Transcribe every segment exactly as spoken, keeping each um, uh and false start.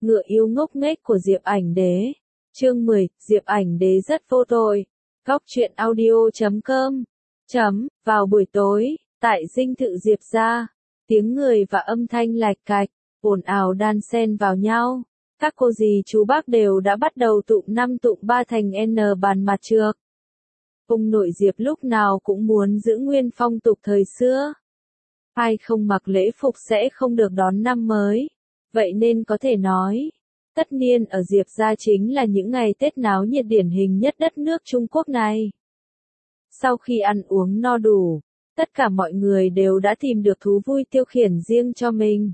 Ngựa yêu ngốc nghếch của Diệp Ảnh Đế. Chương mười, Diệp Ảnh Đế rất vô tội. Góc truyện audio chấm com. Chấm, vào buổi tối, tại dinh thự Diệp gia, tiếng người và âm thanh lạch cạch, ồn ào đan xen vào nhau. Các cô dì chú bác đều đã bắt đầu tụng năm tụng ba thành N bàn mặt trược. Ông nội Diệp lúc nào cũng muốn giữ nguyên phong tục thời xưa. Ai không mặc lễ phục sẽ không được đón năm mới. Vậy nên có thể nói, tất niên ở Diệp gia chính là những ngày Tết náo nhiệt điển hình nhất đất nước Trung Quốc này. Sau khi ăn uống no đủ, tất cả mọi người đều đã tìm được thú vui tiêu khiển riêng cho mình.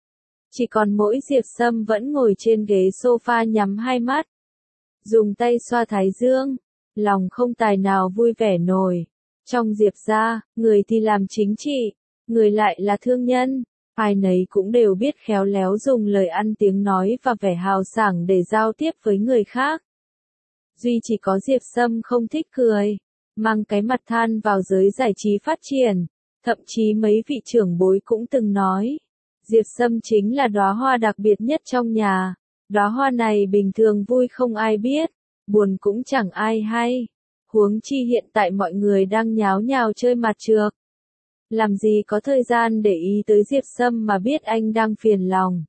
Chỉ còn mỗi Diệp Sâm vẫn ngồi trên ghế sofa nhắm hai mắt, dùng tay xoa thái dương, lòng không tài nào vui vẻ nổi. Trong Diệp gia, người thì làm chính trị, người lại là thương nhân, ai nấy cũng đều biết khéo léo dùng lời ăn tiếng nói và vẻ hào sảng để giao tiếp với người khác. Duy chỉ có Diệp Sâm không thích cười, mang cái mặt than vào giới giải trí phát triển, thậm chí mấy vị trưởng bối cũng từng nói, Diệp Sâm chính là đóa hoa đặc biệt nhất trong nhà, đóa hoa này bình thường vui không ai biết, buồn cũng chẳng ai hay, huống chi hiện tại mọi người đang nháo nhào chơi mặt trược. Làm gì có thời gian để ý tới Diệp Sâm mà biết anh đang phiền lòng.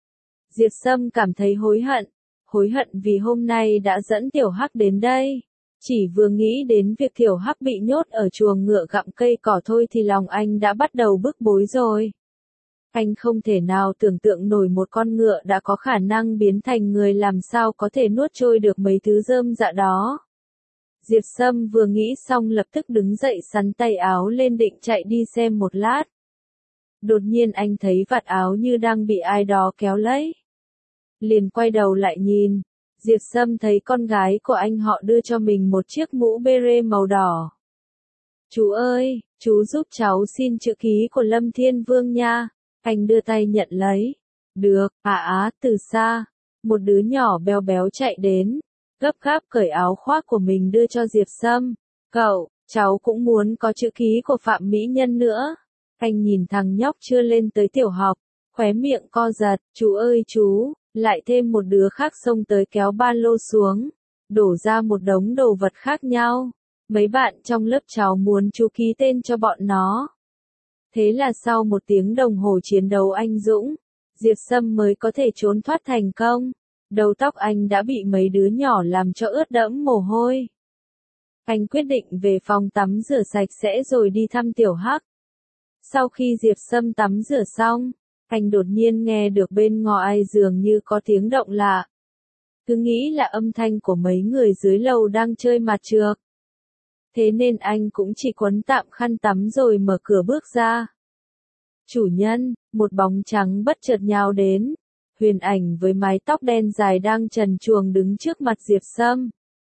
Diệp Sâm cảm thấy hối hận, hối hận vì hôm nay đã dẫn Tiểu Hắc đến đây. Chỉ vừa nghĩ đến việc Tiểu Hắc bị nhốt ở chuồng ngựa gặm cây cỏ thôi thì lòng anh đã bắt đầu bức bối rồi. Anh không thể nào tưởng tượng nổi một con ngựa đã có khả năng biến thành người làm sao có thể nuốt trôi được mấy thứ rơm dạ đó. Diệp Sâm vừa nghĩ xong lập tức đứng dậy sắn tay áo lên định chạy đi xem một lát. Đột nhiên anh thấy vạt áo như đang bị ai đó kéo lấy. Liền quay đầu lại nhìn, Diệp Sâm thấy con gái của anh họ đưa cho mình một chiếc mũ beret màu đỏ. Chú ơi, chú giúp cháu xin chữ ký của Lâm Thiên Vương nha. Anh đưa tay nhận lấy. Được, à á, từ xa, một đứa nhỏ béo béo chạy đến, gấp gáp cởi áo khoác của mình đưa cho Diệp Sâm. Cậu, cháu cũng muốn có chữ ký của Phạm Mỹ Nhân nữa. Anh nhìn thằng nhóc chưa lên tới tiểu học, khóe miệng co giật, chú ơi chú, lại thêm một đứa khác xông tới kéo ba lô xuống, đổ ra một đống đồ vật khác nhau. Mấy bạn trong lớp cháu muốn chú ký tên cho bọn nó. Thế là sau một tiếng đồng hồ chiến đấu anh dũng, Diệp Sâm mới có thể trốn thoát thành công. Đầu tóc anh đã bị mấy đứa nhỏ làm cho ướt đẫm mồ hôi. Anh quyết định về phòng tắm rửa sạch sẽ rồi đi thăm Tiểu Hắc. Sau khi Diệp Sâm tắm rửa xong, anh đột nhiên nghe được bên ngoài dường như có tiếng động lạ. Cứ nghĩ là âm thanh của mấy người dưới lầu đang chơi mặt trược. Thế nên anh cũng chỉ quấn tạm khăn tắm rồi mở cửa bước ra. Chủ nhân, một bóng trắng bất chợt nhào đến. Huyền Ảnh với mái tóc đen dài đang trần truồng đứng trước mặt Diệp Sâm.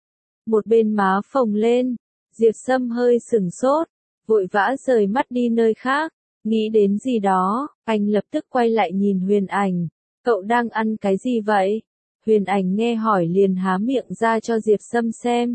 Một bên má phồng lên, Diệp Sâm hơi sửng sốt, vội vã rời mắt đi nơi khác, nghĩ đến gì đó, anh lập tức quay lại nhìn Huyền Ảnh. Cậu đang ăn cái gì vậy? Huyền Ảnh nghe hỏi liền há miệng ra cho Diệp Sâm xem.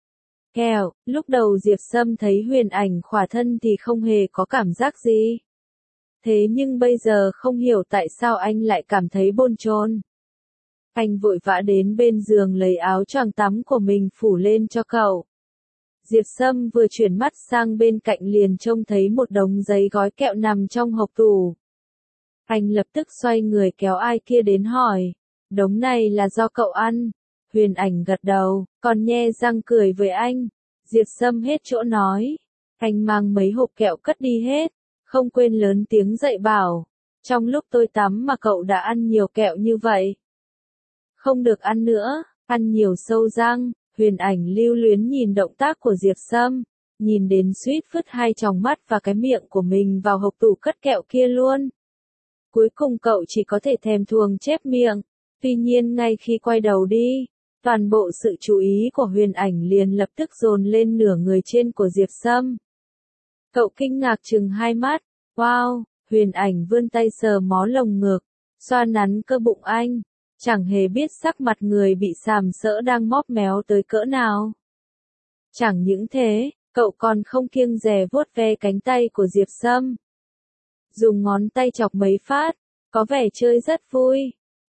Kẹo, lúc đầu Diệp Sâm thấy Huyền Ảnh khỏa thân thì không hề có cảm giác gì. Thế nhưng bây giờ không hiểu tại sao anh lại cảm thấy bồn chồn. Anh vội vã đến bên giường lấy áo choàng tắm của mình phủ lên cho cậu. Diệp Sâm vừa chuyển mắt sang bên cạnh liền trông thấy một đống giấy gói kẹo nằm trong hộc tủ. Anh lập tức xoay người kéo ai kia đến hỏi, đống này là do cậu ăn? Huyền Ảnh gật đầu, còn nhe răng cười với anh. Diệp Sâm hết chỗ nói, anh mang mấy hộp kẹo cất đi hết. Không quên lớn tiếng dạy bảo, trong lúc tôi tắm mà cậu đã ăn nhiều kẹo như vậy. Không được ăn nữa, ăn nhiều sâu răng. Huyền Ảnh lưu luyến nhìn động tác của Diệp Sâm, nhìn đến suýt vứt hai tròng mắt và cái miệng của mình vào hộp tủ cất kẹo kia luôn. Cuối cùng cậu chỉ có thể thèm thuồng chép miệng, tuy nhiên ngay khi quay đầu đi, toàn bộ sự chú ý của Huyền Ảnh liền lập tức dồn lên nửa người trên của Diệp Sâm. Cậu kinh ngạc trừng hai mắt, wow, Huyền Ảnh vươn tay sờ mó lồng ngực, xoa nắn cơ bụng anh, chẳng hề biết sắc mặt người bị sàm sỡ đang móp méo tới cỡ nào. Chẳng những thế, cậu còn không kiêng dè vuốt ve cánh tay của Diệp Sâm. Dùng ngón tay chọc mấy phát, có vẻ chơi rất vui.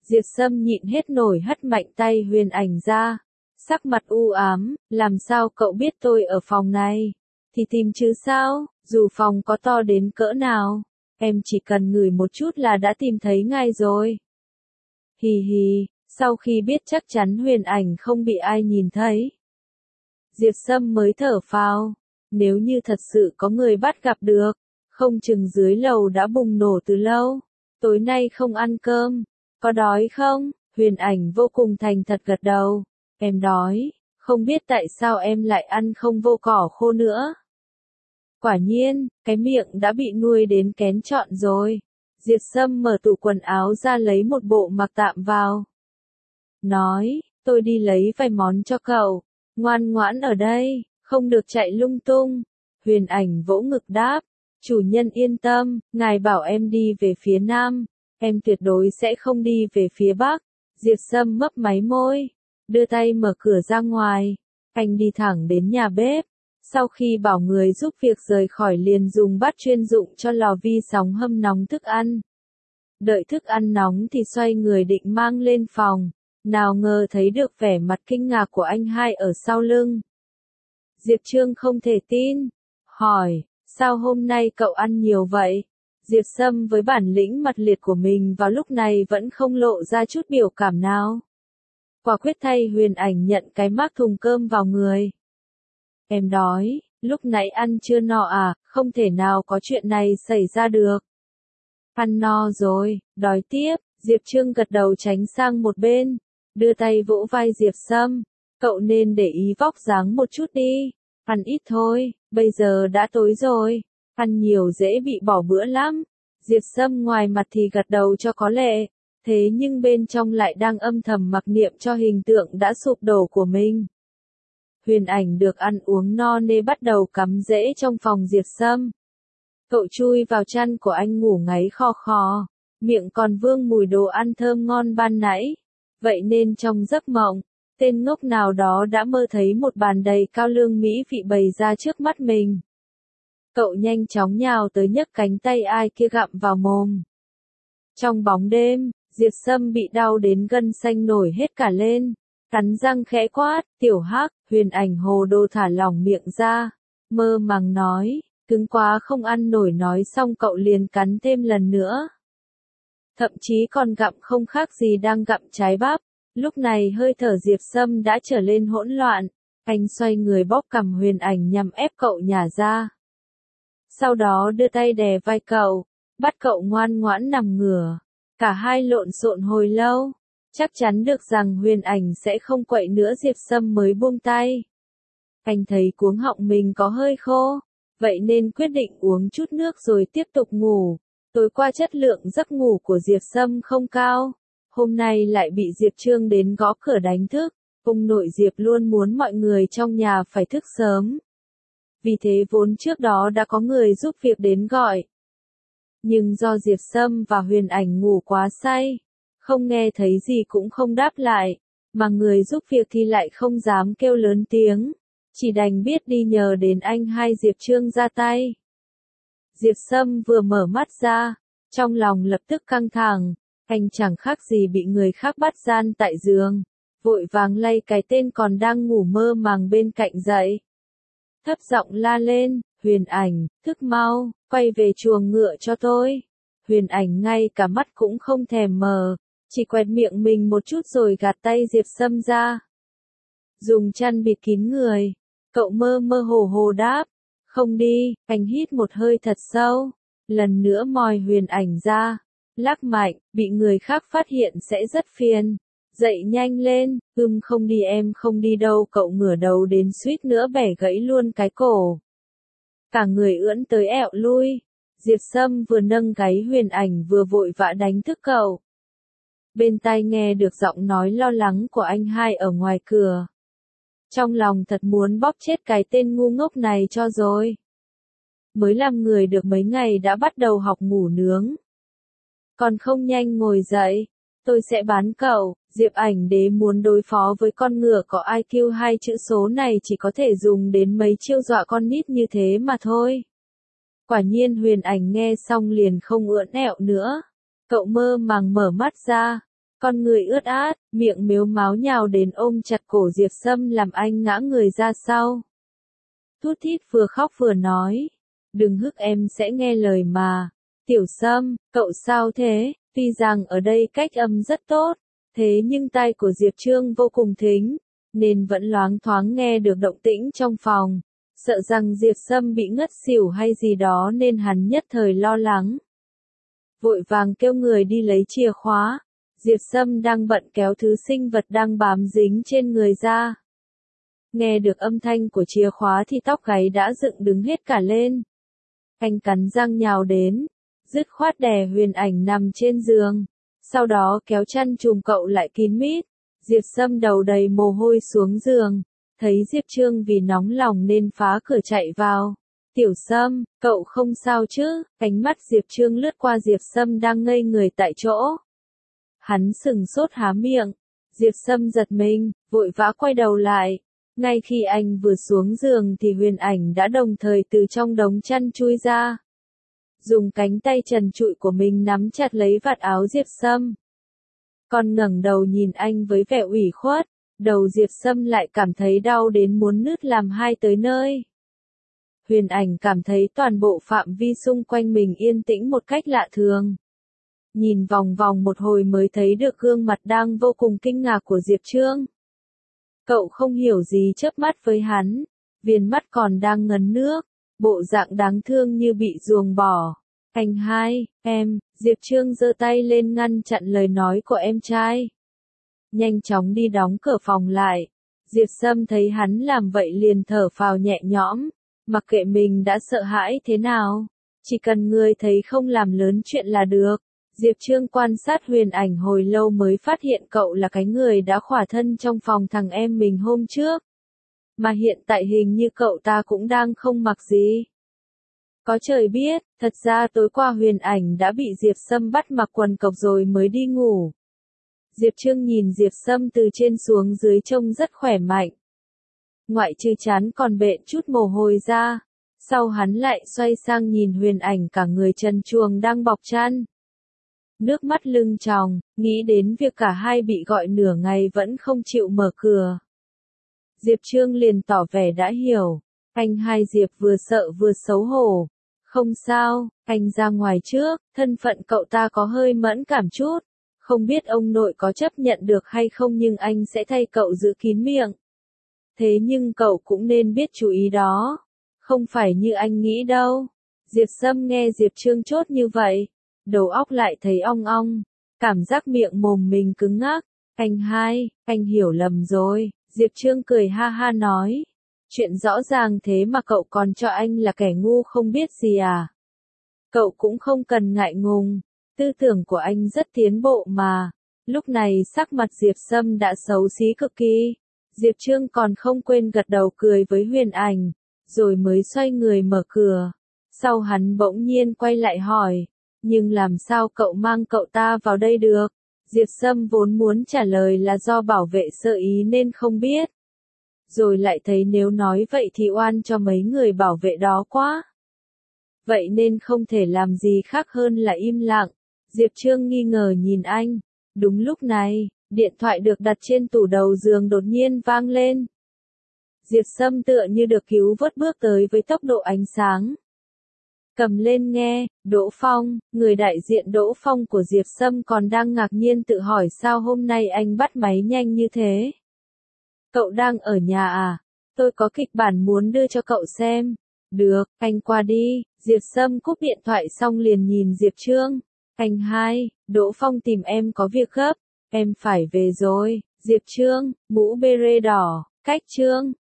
Diệp Sâm nhịn hết nổi hất mạnh tay Huyền Ảnh ra. Sắc mặt u ám, làm sao cậu biết tôi ở phòng này? Thì tìm chứ sao, dù phòng có to đến cỡ nào, em chỉ cần ngửi một chút là đã tìm thấy ngay rồi. Hì hì, sau khi biết chắc chắn Huyền Ảnh không bị ai nhìn thấy, Diệp Sâm mới thở phào. Nếu như thật sự có người bắt gặp được, không chừng dưới lầu đã bùng nổ từ lâu. Tối nay không ăn cơm, có đói không? Huyền Ảnh vô cùng thành thật gật đầu. Em đói, không biết tại sao em lại ăn không vô cỏ khô nữa. Quả nhiên, cái miệng đã bị nuôi đến kén chọn rồi. Diệp Sâm mở tủ quần áo ra lấy một bộ mặc tạm vào. Nói, tôi đi lấy vài món cho cậu, ngoan ngoãn ở đây, không được chạy lung tung. Huyền Ảnh vỗ ngực đáp, chủ nhân yên tâm, ngài bảo em đi về phía nam, em tuyệt đối sẽ không đi về phía bắc. Diệp Sâm mấp máy môi, đưa tay mở cửa ra ngoài, anh đi thẳng đến nhà bếp. Sau khi bảo người giúp việc rời khỏi liền dùng bát chuyên dụng cho lò vi sóng hâm nóng thức ăn. Đợi thức ăn nóng thì xoay người định mang lên phòng, nào ngờ thấy được vẻ mặt kinh ngạc của anh hai ở sau lưng. Diệp Trương không thể tin, hỏi, sao hôm nay cậu ăn nhiều vậy? Diệp Sâm với bản lĩnh mặt liệt của mình vào lúc này vẫn không lộ ra chút biểu cảm nào. Quả quyết thay Huyền Ảnh nhận cái mác thùng cơm vào người. Em đói, lúc nãy ăn chưa no à, không thể nào có chuyện này xảy ra được. Ăn no rồi, đói tiếp, Diệp Trương gật đầu tránh sang một bên, đưa tay vỗ vai Diệp Sâm, cậu nên để ý vóc dáng một chút đi, ăn ít thôi, bây giờ đã tối rồi, ăn nhiều dễ bị bỏ bữa lắm. Diệp Sâm ngoài mặt thì gật đầu cho có lệ, thế nhưng bên trong lại đang âm thầm mặc niệm cho hình tượng đã sụp đổ của mình. Huyền Ảnh được ăn uống no nê bắt đầu cắm rễ trong phòng Diệp Sâm. Cậu chui vào chăn của anh ngủ ngáy khò khò, miệng còn vương mùi đồ ăn thơm ngon ban nãy. Vậy nên trong giấc mộng, tên ngốc nào đó đã mơ thấy một bàn đầy cao lương mỹ vị bày ra trước mắt mình. Cậu nhanh chóng nhào tới nhấc cánh tay ai kia gặm vào mồm. Trong bóng đêm, Diệp Sâm bị đau đến gân xanh nổi hết cả lên, cắn răng khẽ quát, tiểu hắc. Huyền Ảnh hồ đồ thả lỏng miệng ra, mơ màng nói, cứng quá không ăn nổi. Nói xong cậu liền cắn thêm lần nữa. Thậm chí còn gặm không khác gì đang gặm trái bắp. Lúc này hơi thở Diệp Sâm đã trở lên hỗn loạn, anh xoay người bóp cằm Huyền Ảnh nhằm ép cậu nhả ra. Sau đó đưa tay đè vai cậu, bắt cậu ngoan ngoãn nằm ngửa. Cả hai lộn xộn hồi lâu, chắc chắn được rằng Huyền Ảnh sẽ không quậy nữa Diệp Sâm mới buông tay. Anh thấy cuống họng mình có hơi khô, vậy nên quyết định uống chút nước rồi tiếp tục ngủ. Tối qua chất lượng giấc ngủ của Diệp Sâm không cao, hôm nay lại bị Diệp Trương đến gõ cửa đánh thức. Ông nội Diệp luôn muốn mọi người trong nhà phải thức sớm. Vì thế vốn trước đó đã có người giúp việc đến gọi. Nhưng do Diệp Sâm và Huyền Ảnh ngủ quá say, không nghe thấy gì cũng không đáp lại, mà người giúp việc thì lại không dám kêu lớn tiếng, chỉ đành biết đi nhờ đến anh hai Diệp Trương ra tay. Diệp Sâm vừa mở mắt ra, trong lòng lập tức căng thẳng, anh chẳng khác gì bị người khác bắt gian tại giường, vội vàng lay cái tên còn đang ngủ mơ màng bên cạnh dậy. Thấp giọng la lên, Huyền Ảnh, thức mau, quay về chuồng ngựa cho tôi. Huyền Ảnh ngay cả mắt cũng không thèm mờ, chỉ quẹt miệng mình một chút rồi gạt tay Diệp Sâm ra. Dùng chăn bịt kín người, cậu mơ mơ hồ hồ đáp, không đi. Anh hít một hơi thật sâu, lần nữa moi Huyền Ảnh ra, lắc mạnh, bị người khác phát hiện sẽ rất phiền. Dậy nhanh lên, ưm không đi em không đi đâu. Cậu ngửa đầu đến suýt nữa bẻ gãy luôn cái cổ. Cả người ưỡn tới ẹo lui, Diệp Sâm vừa nâng gáy Huyền Ảnh vừa vội vã đánh thức cậu. Bên tai nghe được giọng nói lo lắng của anh hai ở ngoài cửa. Trong lòng thật muốn bóp chết cái tên ngu ngốc này cho rồi. Mới làm người được mấy ngày đã bắt đầu học ngủ nướng. Còn không nhanh ngồi dậy, tôi sẽ bán cậu. Diệp Ảnh Đế muốn đối phó với con ngựa có i kiu hai chữ số này chỉ có thể dùng đến mấy chiêu dọa con nít như thế mà thôi. Quả nhiên Huyền Ảnh nghe xong liền không ưỡn ẹo nữa. Cậu mơ màng mở mắt ra, Con người ướt át, miệng mếu máo nhào đến ôm chặt cổ Diệp Sâm làm anh ngã người ra sau. Thút thít vừa khóc vừa nói. Đừng hức em sẽ nghe lời mà. Tiểu Sâm, cậu sao thế? Tuy rằng ở đây cách âm rất tốt, thế nhưng tai của Diệp Trương vô cùng thính, nên vẫn loáng thoáng nghe được động tĩnh trong phòng. Sợ rằng Diệp Sâm bị ngất xỉu hay gì đó nên hắn nhất thời lo lắng. Vội vàng kêu người đi lấy chìa khóa. Diệp Sâm đang bận kéo thứ sinh vật đang bám dính trên người ra. Nghe được âm thanh của chìa khóa thì tóc gáy đã dựng đứng hết cả lên. Anh cắn răng nhào đến, dứt khoát đè Huyền Ảnh nằm trên giường, sau đó kéo chăn trùm cậu lại kín mít. Diệp Sâm đầu đầy mồ hôi xuống giường, thấy Diệp Trương vì nóng lòng nên phá cửa chạy vào. Tiểu Sâm, cậu không sao chứ? Ánh mắt Diệp Trương lướt qua Diệp Sâm đang ngây người tại chỗ. Hắn sừng sốt há miệng. Diệp Sâm giật mình, vội vã quay đầu lại. Ngay khi anh vừa xuống giường thì Huyền Ảnh đã đồng thời từ trong đống chăn chui ra. Dùng cánh tay trần trụi của mình nắm chặt lấy vạt áo Diệp Sâm. Còn ngẩng đầu nhìn anh với vẻ ủy khuất, đầu Diệp Sâm lại cảm thấy đau đến muốn nứt làm hai tới nơi. Huyền Ảnh cảm thấy toàn bộ phạm vi xung quanh mình yên tĩnh một cách lạ thường. Nhìn vòng vòng một hồi mới thấy được gương mặt đang vô cùng kinh ngạc của Diệp Trương. Cậu không hiểu gì chớp mắt với hắn, viền mắt còn đang ngấn nước, bộ dạng đáng thương như bị ruồng bỏ. Anh hai, em, Diệp Trương giơ tay lên ngăn chặn lời nói của em trai. Nhanh chóng đi đóng cửa phòng lại. Diệp Sâm thấy hắn làm vậy liền thở phào nhẹ nhõm, mặc kệ mình đã sợ hãi thế nào, chỉ cần người thấy không làm lớn chuyện là được. Diệp Trương quan sát Huyền Ảnh hồi lâu mới phát hiện cậu là cái người đã khỏa thân trong phòng thằng em mình hôm trước. Mà hiện tại hình như cậu ta cũng đang không mặc gì. Có trời biết, thật ra tối qua Huyền Ảnh đã bị Diệp Sâm bắt mặc quần cộc rồi mới đi ngủ. Diệp Trương nhìn Diệp Sâm từ trên xuống dưới trông rất khỏe mạnh. Ngoại trừ chán còn bện chút mồ hôi ra. Sau hắn lại xoay sang nhìn Huyền Ảnh cả người trần truồng đang bọc chăn. Nước mắt lưng tròng, nghĩ đến việc cả hai bị gọi nửa ngày vẫn không chịu mở cửa. Diệp Trương liền tỏ vẻ đã hiểu. Anh hai Diệp vừa sợ vừa xấu hổ. Không sao, anh ra ngoài trước, thân phận cậu ta có hơi mẫn cảm chút. Không biết ông nội có chấp nhận được hay không nhưng anh sẽ thay cậu giữ kín miệng. Thế nhưng cậu cũng nên biết chú ý đó. Không phải như anh nghĩ đâu. Diệp Sâm nghe Diệp Trương chốt như vậy. Đầu óc lại thấy ong ong. Cảm giác miệng mồm mình cứng ngắc. Anh hai, anh hiểu lầm rồi. Diệp Trương cười ha ha nói. Chuyện rõ ràng thế mà cậu còn cho anh là kẻ ngu không biết gì à. Cậu cũng không cần ngại ngùng. Tư tưởng của anh rất tiến bộ mà. Lúc này sắc mặt Diệp Sâm đã xấu xí cực kỳ. Diệp Trương còn không quên gật đầu cười với Huyền Ảnh. Rồi mới xoay người mở cửa. Sau hắn bỗng nhiên quay lại hỏi. Nhưng làm sao cậu mang cậu ta vào đây được? Diệp Sâm vốn muốn trả lời là do bảo vệ sơ ý nên không biết. Rồi lại thấy nếu nói vậy thì oan cho mấy người bảo vệ đó quá. Vậy nên không thể làm gì khác hơn là im lặng. Diệp Trương nghi ngờ nhìn anh. Đúng lúc này, điện thoại được đặt trên tủ đầu giường đột nhiên vang lên. Diệp Sâm tựa như được cứu vớt bước tới với tốc độ ánh sáng. Cầm lên nghe, Đỗ Phong, người đại diện Đỗ Phong của Diệp Sâm còn đang ngạc nhiên tự hỏi sao hôm nay anh bắt máy nhanh như thế. Cậu đang ở nhà à? Tôi có kịch bản muốn đưa cho cậu xem. Được, anh qua đi. Diệp Sâm cúp điện thoại xong liền nhìn Diệp Trương. Anh hai, Đỗ Phong tìm em có việc gấp. Em phải về rồi. Diệp Trương, mũ bê rê đỏ, cách Trương.